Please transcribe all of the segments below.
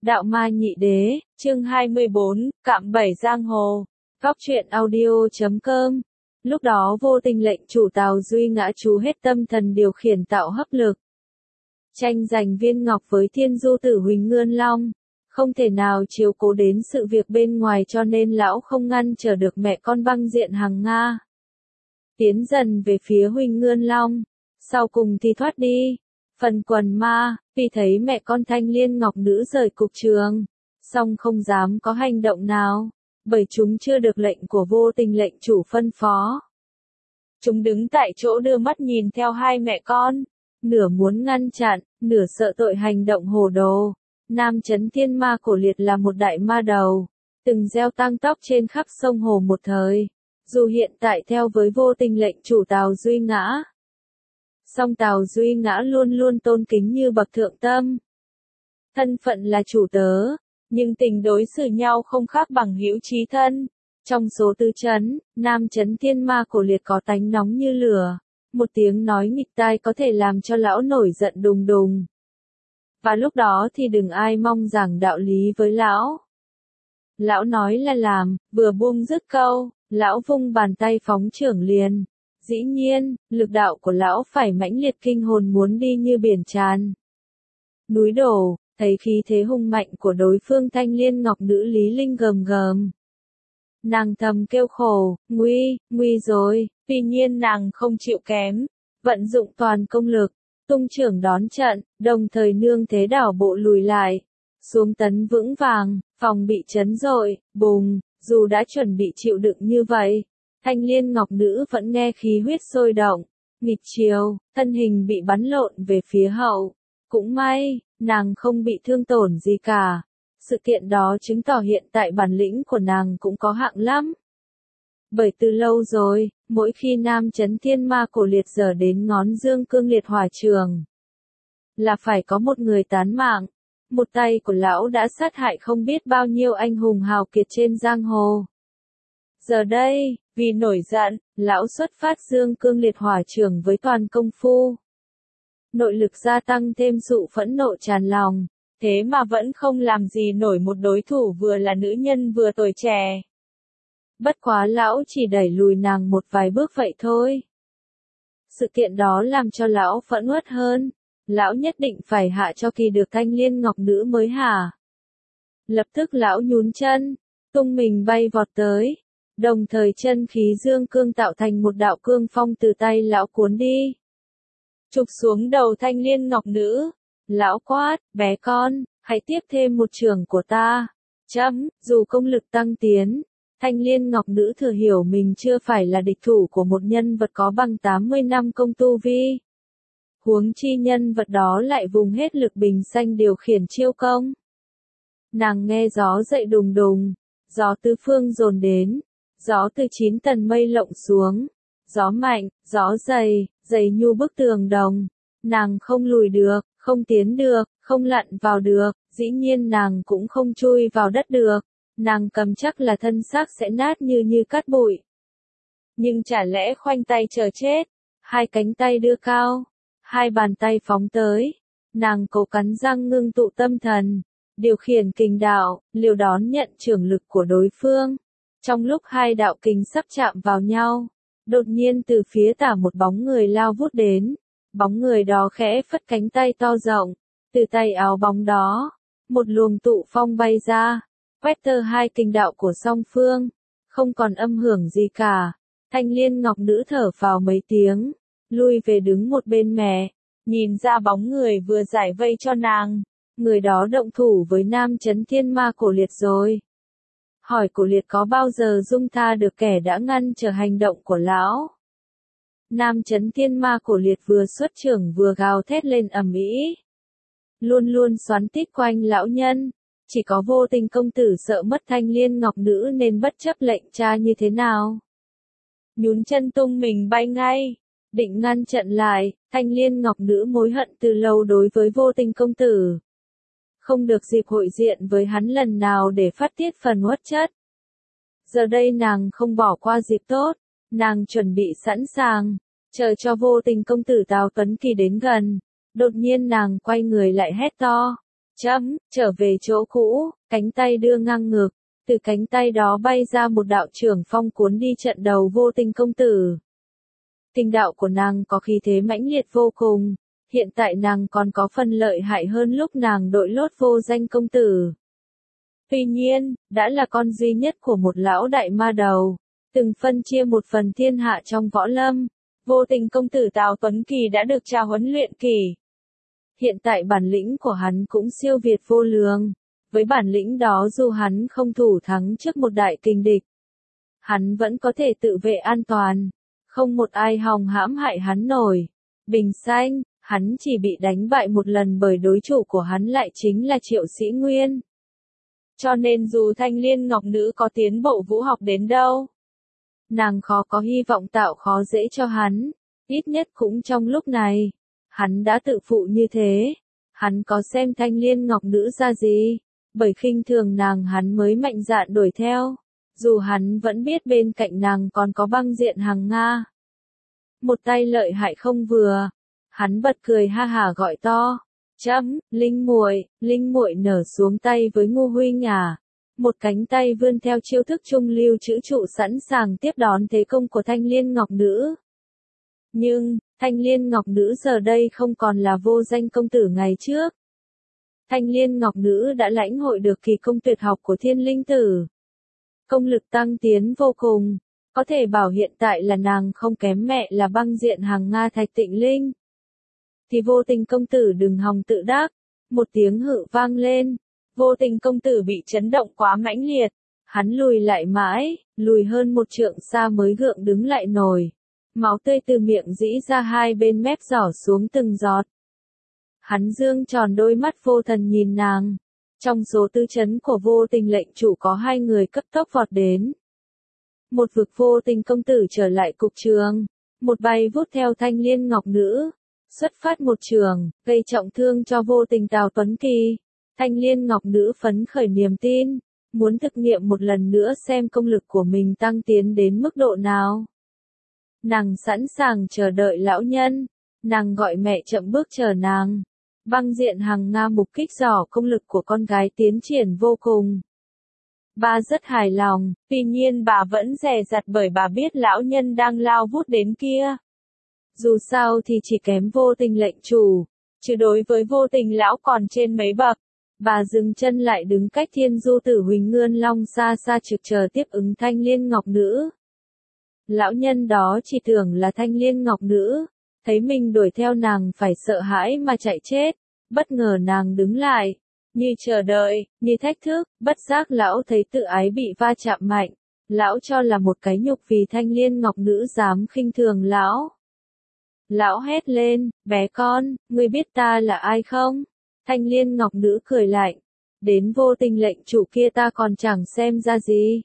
Đạo Ma Nhị Đế, chương 24, cạm bẫy giang hồ. Góc truyện audio.com. Lúc đó vô tình lệnh chủ Tào Duy Ngã chú hết tâm thần điều khiển tạo hấp lực. Tranh giành viên ngọc với thiên du tử Huỳnh Ngươn Long. Không thể nào chiếu cố đến sự việc bên ngoài cho nên lão không ngăn trở được mẹ con băng diện hàng Nga. Tiến dần về phía Huỳnh Ngươn Long. Sau cùng thì thoát đi. Phần quần ma, vì thấy mẹ con Thanh Liên Ngọc Nữ rời cục trường, song không dám có hành động nào, bởi chúng chưa được lệnh của vô tình lệnh chủ phân phó. Chúng đứng tại chỗ đưa mắt nhìn theo hai mẹ con, nửa muốn ngăn chặn, nửa sợ tội hành động hồ đồ. Nam Chấn Thiên Ma Cổ Liệt là một đại ma đầu, từng gieo tăng tóc trên khắp sông hồ một thời, dù hiện tại theo với vô tình lệnh chủ Tào Duy Ngã. Song Tào Duy Ngã luôn luôn tôn kính như bậc thượng tâm. Thân phận là chủ tớ, nhưng tình đối xử nhau không khác bằng hữu chí thân. Trong số tứ chấn, Nam Chấn Thiên Ma Cổ Liệt có tánh nóng như lửa, một tiếng nói nghịch tai có thể làm cho lão nổi giận đùng đùng. Và lúc đó thì đừng ai mong giảng đạo lý với lão. Lão nói là làm, vừa buông dứt câu, lão vung bàn tay phóng chưởng liền. Dĩ nhiên, lực đạo của lão phải mãnh liệt kinh hồn muốn đi như biển tràn. Núi đổ, thấy khí thế hung mạnh của đối phương Thanh Liên Ngọc Nữ Lý Linh gầm gầm. Nàng thầm kêu khổ, nguy rồi, tuy nhiên nàng không chịu kém, vận dụng toàn công lực, tung chưởng đón trận, đồng thời nương thế đảo bộ lùi lại, xuống tấn vững vàng, phòng bị chấn dội, bùng, dù đã chuẩn bị chịu đựng như vậy. Thanh Liên Ngọc Nữ vẫn nghe khí huyết sôi động, nghịch chiều, thân hình bị bắn lộn về phía hậu. Cũng may, nàng không bị thương tổn gì cả. Sự kiện đó chứng tỏ hiện tại bản lĩnh của nàng cũng có hạng lắm. Bởi từ lâu rồi, mỗi khi Nam Chấn Thiên Ma Cổ Liệt dở đến ngón dương cương liệt hỏa trường, là phải có một người tán mạng. Một tay của lão đã sát hại không biết bao nhiêu anh hùng hào kiệt trên giang hồ. Giờ đây, vì nổi giận, lão xuất phát dương cương liệt hỏa trường với toàn công phu. Nội lực gia tăng thêm sự phẫn nộ tràn lòng, thế mà vẫn không làm gì nổi một đối thủ vừa là nữ nhân vừa tuổi trẻ. Bất quá lão chỉ đẩy lùi nàng một vài bước vậy thôi. Sự kiện đó làm cho lão phẫn uất hơn, lão nhất định phải hạ cho kỳ được Thanh Liên Ngọc Nữ mới hả. Lập tức lão nhún chân, tung mình bay vọt tới. Đồng thời chân khí dương cương tạo thành một đạo cương phong từ tay lão cuốn đi. Chụp xuống đầu Thanh Liên Ngọc Nữ. Lão quát, bé con, hãy tiếp thêm một chưởng của ta. Dù công lực tăng tiến, Thanh Liên Ngọc Nữ thừa hiểu mình chưa phải là địch thủ của một nhân vật có bằng 80 năm công tu vi. Huống chi nhân vật đó lại vùng hết lực bình xanh điều khiển chiêu công. Nàng nghe gió dậy đùng đùng, gió tứ phương dồn đến. Gió từ 9 tầng mây lộng xuống, gió mạnh, gió dày, dày như bức tường đồng, nàng không lùi được, không tiến được, không lặn vào được, dĩ nhiên nàng cũng không chui vào đất được, nàng cầm chắc là thân xác sẽ nát như cát bụi. Nhưng chả lẽ khoanh tay chờ chết, hai cánh tay đưa cao, hai bàn tay phóng tới, nàng cố cắn răng ngưng tụ tâm thần, điều khiển kình đạo, liều đón nhận chưởng lực của đối phương. Trong lúc hai đạo kình sắp chạm vào nhau, đột nhiên từ phía tả một bóng người lao vút đến. Bóng người đó khẽ phất cánh tay to rộng, từ tay áo bóng đó, một luồng tụ phong bay ra, quét tơ hai kình đạo của song phương, không còn âm hưởng gì cả. Thanh Liên Ngọc Nữ thở phào mấy tiếng, lui về đứng một bên mẹ, nhìn ra bóng người vừa giải vây cho nàng, người đó động thủ với Nam Chấn Thiên Ma Cổ Liệt rồi. Hỏi Cổ Liệt có bao giờ dung tha được kẻ đã ngăn trở hành động của lão. Nam Chấn Thiên Ma Cổ Liệt vừa xuất chưởng vừa gào thét lên ầm ĩ, luôn luôn xoắn tít quanh lão nhân. Chỉ có vô tình công tử sợ mất Thanh Liên Ngọc Nữ nên bất chấp lệnh cha như thế nào, nhún chân tung mình bay ngay, định ngăn chặn lại. Thanh Liên Ngọc Nữ mối hận từ lâu đối với vô tình công tử, không được dịp hội diện với hắn lần nào để phát tiết phần uất chất. Giờ đây nàng không bỏ qua dịp tốt, nàng chuẩn bị sẵn sàng, chờ cho vô tình công tử Tào Tuấn Kỳ đến gần. Đột nhiên nàng quay người lại hét to, trở về chỗ cũ, cánh tay đưa ngang ngực, từ cánh tay đó bay ra một đạo trưởng phong cuốn đi trận đầu Vô Tình công tử. Kinh đạo của nàng có khí thế mãnh liệt vô cùng, hiện tại nàng còn có phần lợi hại hơn lúc nàng đội lốt Vô Danh công tử. Tuy nhiên, đã là con duy nhất của một lão đại ma đầu, từng phân chia một phần thiên hạ trong võ lâm, Vô Tình công tử Tào Tuấn Kỳ đã được tra huấn luyện kỳ. Hiện tại bản lĩnh của hắn cũng siêu việt vô lường, với bản lĩnh đó dù hắn không thủ thắng trước một đại kình địch, hắn vẫn có thể tự vệ an toàn, không một ai hòng hãm hại hắn nổi. Bình Xanh, hắn chỉ bị đánh bại một lần bởi đối thủ của hắn lại chính là Triệu Sĩ Nguyên. Cho nên dù Thanh Liên Ngọc Nữ có tiến bộ vũ học đến đâu, nàng khó có hy vọng tạo khó dễ cho hắn, ít nhất cũng trong lúc này. Hắn đã tự phụ như thế, hắn có xem Thanh Liên Ngọc Nữ ra gì, bởi khinh thường nàng hắn mới mạnh dạn đuổi theo, dù hắn vẫn biết bên cạnh nàng còn có Băng Diện Hằng Nga. Một tay lợi hại không vừa, hắn bật cười ha hả gọi to, Linh muội nở xuống tay với Ngô huynh à. Một cánh tay vươn theo chiêu thức trung lưu chữ trụ sẵn sàng tiếp đón thế công của Thanh Liên Ngọc Nữ. Nhưng, Thanh Liên Ngọc Nữ giờ đây không còn là Vô Danh công tử ngày trước. Thanh Liên Ngọc Nữ đã lãnh hội được kỳ công tuyệt học của Thiên Linh Tử. Công lực tăng tiến vô cùng, có thể bảo hiện tại là nàng không kém mẹ là Băng Diện Hằng Nga Thạch Tịnh Linh. Thì Vô Tình công tử đừng hòng tự đắc, một tiếng hự vang lên, Vô Tình công tử bị chấn động quá mãnh liệt, hắn lùi lại mãi, lùi hơn một trượng xa mới gượng đứng lại nổi. Máu tươi từ miệng rĩ ra hai bên mép giỏ xuống từng giọt. Hắn dương tròn đôi mắt vô thần nhìn nàng. Trong số tư trấn của Vô Tình lệnh chủ có hai người cấp tốc vọt đến. Một vực Vô Tình công tử trở lại cục trường, một bay vút theo Thanh Liên Ngọc Nữ, xuất phát một trường, gây trọng thương cho Vô Tình Tào Tuấn Kỳ. Thanh Liên Ngọc Nữ phấn khởi niềm tin, muốn thực nghiệm một lần nữa xem công lực của mình tăng tiến đến mức độ nào. Nàng sẵn sàng chờ đợi lão nhân, nàng gọi mẹ chậm bước chờ nàng. Băng Diện Hằng Nga mục kích giỏ công lực của con gái tiến triển vô cùng. Bà rất hài lòng, tuy nhiên bà vẫn dè dặt bởi bà biết lão nhân đang lao vút đến kia. Dù sao thì chỉ kém Vô Tình lệnh chủ, chứ đối với Vô Tình lão còn trên mấy bậc. Bà dừng chân lại đứng cách Thiên Du Tử Huỳnh Ngươn Long xa xa trực chờ tiếp ứng Thanh Liên Ngọc Nữ. Lão nhân đó chỉ tưởng là Thanh Liên Ngọc Nữ, thấy mình đuổi theo nàng phải sợ hãi mà chạy chết, bất ngờ nàng đứng lại, như chờ đợi, như thách thức, bất giác lão thấy tự ái bị va chạm mạnh, lão cho là một cái nhục vì Thanh Liên Ngọc Nữ dám khinh thường lão. Lão hét lên, bé con, ngươi biết ta là ai không? Thanh Liên Ngọc Nữ cười lạnh, đến Vô Tình lệnh chủ kia ta còn chẳng xem ra gì.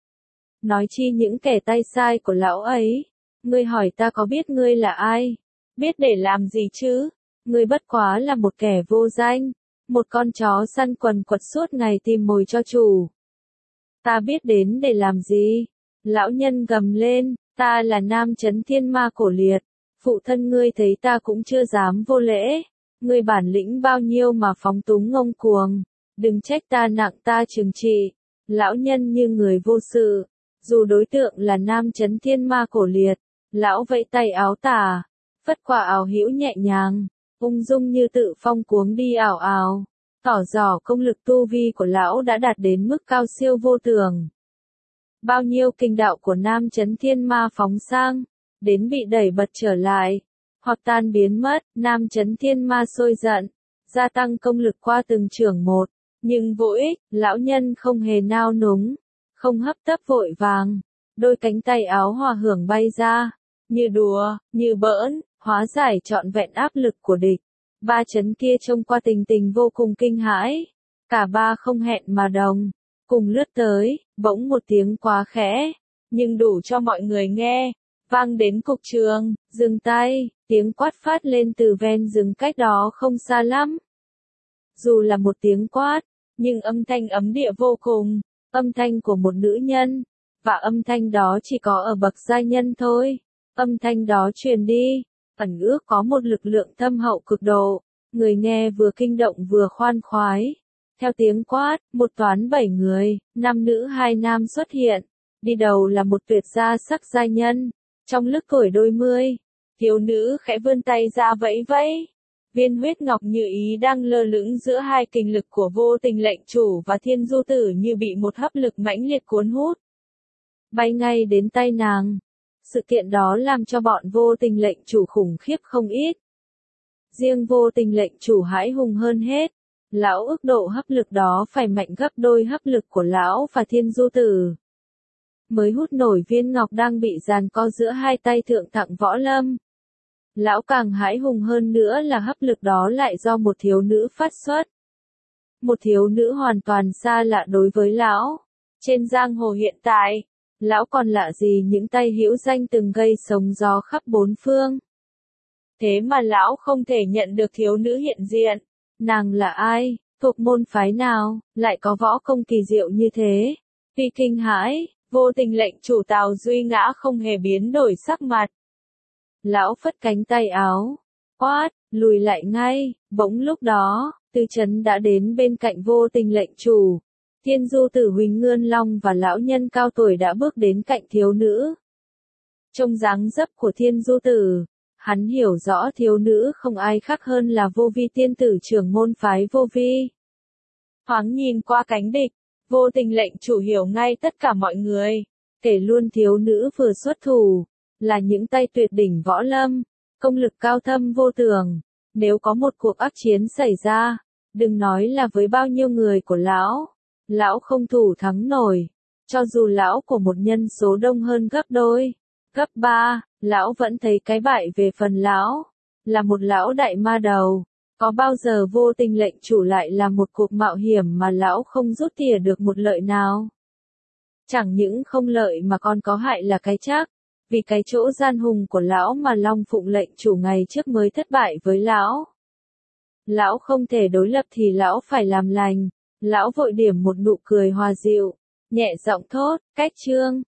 Nói chi những kẻ tay sai của lão ấy, ngươi hỏi ta có biết ngươi là ai? Biết để làm gì chứ? Ngươi bất quá là một kẻ vô danh, một con chó săn quần quật suốt ngày tìm mồi cho chủ. Ta biết đến để làm gì? Lão nhân gầm lên, ta là Nam Chấn Thiên Ma Cổ Liệt, phụ thân ngươi thấy ta cũng chưa dám vô lễ, ngươi bản lĩnh bao nhiêu mà phóng túng ngông cuồng, đừng trách ta nặng ta trừng trị. Lão nhân như người vô sự, dù đối tượng là Nam Chấn Thiên Ma Cổ Liệt, lão vẫy tay áo tà, phất quả áo hữu nhẹ nhàng, ung dung như tự phong cuống đi ảo ảo, tỏ rõ công lực tu vi của lão đã đạt đến mức cao siêu vô tưởng. Bao nhiêu kinh đạo của Nam Chấn Thiên Ma phóng sang, đến bị đẩy bật trở lại, hoặc tan biến mất. Nam Chấn Thiên Ma sôi giận, gia tăng công lực qua từng trưởng một, nhưng vô ích, lão nhân không hề nao núng, không hấp tấp vội vàng, đôi cánh tay áo hòa hưởng bay ra, như đùa, như bỡn, hóa giải trọn vẹn áp lực của địch. Ba chấn kia trông qua tình tình vô cùng kinh hãi, cả ba không hẹn mà đồng, cùng lướt tới, bỗng một tiếng quá khẽ, nhưng đủ cho mọi người nghe, vang đến cục trường, dừng tay, tiếng quát phát lên từ ven rừng cách đó không xa lắm. Dù là một tiếng quát, nhưng âm thanh ấm địa vô cùng, âm thanh của một nữ nhân, và âm thanh đó chỉ có ở bậc giai nhân thôi. Âm thanh đó truyền đi, ẩn ước có một lực lượng thâm hậu cực độ, Người nghe vừa kinh động vừa khoan khoái. Theo tiếng quát, một toán 7 người, 5 nữ 2 nam xuất hiện. Đi đầu là một tuyệt gia sắc giai nhân. Trong lúc tuổi đôi mươi, thiếu nữ khẽ vươn tay ra vẫy vẫy. Viên huyết ngọc như ý đang lơ lửng giữa hai kình lực của vô tình lệnh chủ và thiên du tử như bị một hấp lực mãnh liệt cuốn hút. Bay ngay đến tay nàng. Sự kiện đó làm cho bọn vô tình lệnh chủ khủng khiếp không ít. Riêng vô tình lệnh chủ hãi hùng hơn hết. Lão ước độ hấp lực đó phải mạnh gấp đôi hấp lực của lão và thiên du tử. Mới hút nổi viên ngọc đang bị giằng co giữa hai tay thượng tặng võ lâm. Lão càng hãi hùng hơn nữa là hấp lực đó lại do một thiếu nữ phát xuất. Một thiếu nữ hoàn toàn xa lạ đối với lão. Trên giang hồ hiện tại, lão còn lạ gì những tay hữu danh từng gây sóng gió khắp bốn phương. Thế mà lão không thể nhận được thiếu nữ hiện diện. Nàng là ai, thuộc môn phái nào, lại có võ công kỳ diệu như thế? Vì kinh hãi, vô tình lệnh chủ Tào Duy Ngã không hề biến đổi sắc mặt. Lão phất cánh tay áo, quát, lùi lại ngay. Bỗng lúc đó, Tư Chấn đã đến bên cạnh vô tình lệnh chủ. Thiên du tử Huỳnh Ngươn Long và lão nhân cao tuổi đã bước đến cạnh thiếu nữ. Trông dáng dấp của thiên du tử, hắn hiểu rõ thiếu nữ không ai khác hơn là Vô Vi tiên tử trưởng môn phái Vô Vi. Thoáng nhìn qua cánh địch, vô tình lệnh chủ hiểu ngay tất cả mọi người, kể luôn thiếu nữ vừa xuất thủ, là những tay tuyệt đỉnh võ lâm, công lực cao thâm vô tường. Nếu có một cuộc ác chiến xảy ra, đừng nói là với bao nhiêu người của lão không thủ thắng nổi. Cho dù lão của một nhân số đông hơn gấp đôi, gấp 3, lão vẫn thấy cái bại về phần lão. Là một lão đại ma đầu, có bao giờ vô tình lệnh chủ lại là một cuộc mạo hiểm mà lão không rút tỉa được một lợi nào? Chẳng những không lợi mà còn có hại là cái chắc. Vì cái chỗ gian hùng của lão mà Long Phụng lệnh chủ ngày trước mới thất bại với lão. Lão không thể đối lập thì lão phải làm lành. Lão vội điểm một nụ cười hòa dịu, nhẹ giọng thốt, cách trương.